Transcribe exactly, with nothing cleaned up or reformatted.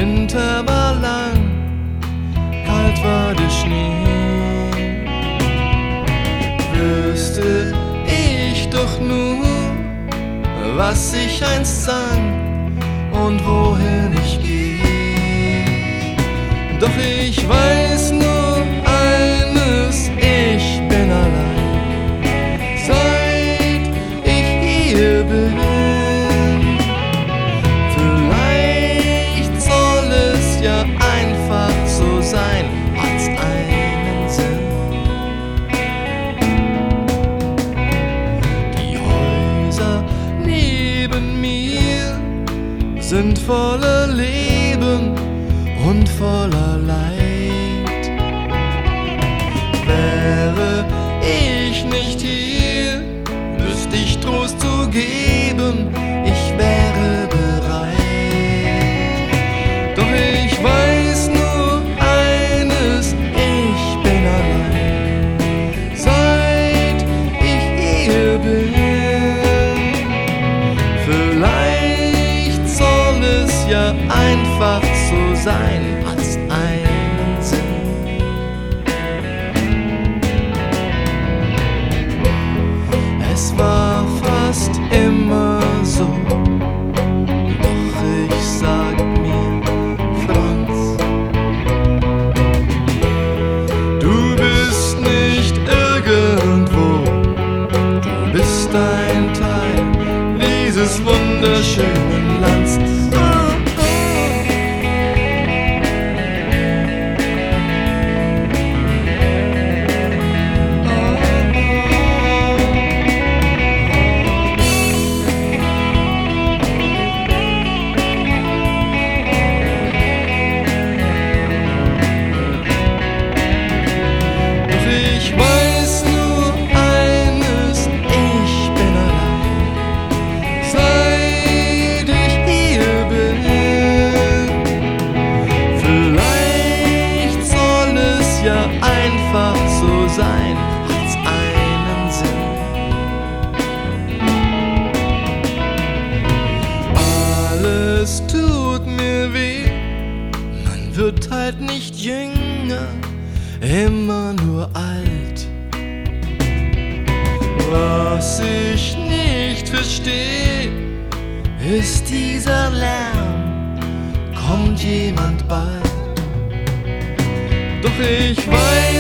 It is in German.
Winter war lang, kalt war der Schnee. Wüsste ich doch nur, was ich einst sang und wohin ich geh. Doch ich weiß nur eines, ich bin allein, seit ich hier bin. Vielleicht soll es ja einfach so sein, hat's einen Sinn. Die Häuser neben mir sind voller Leben und voller Leid. Wäre ich nicht hier, wüsst ich Trost zu geben, ich wäre bereit. Doch ich weiß nur eines, ich bin allein, seit ich hier bin. Vielleicht soll es ja einfach so sein, hat's einen Sinn. Es war fast immer so, doch ich sag mir, Franz, du bist nicht irgendwo, du bist ein Teil dieses wunderschönen Lands. Einfach so sein, hat's einen Sinn. Alles tut mir weh, man wird halt nicht jünger, immer nur alt. Was ich nicht verstehe, ist dieser Lärm, kommt jemand bald? Doch ich weiß,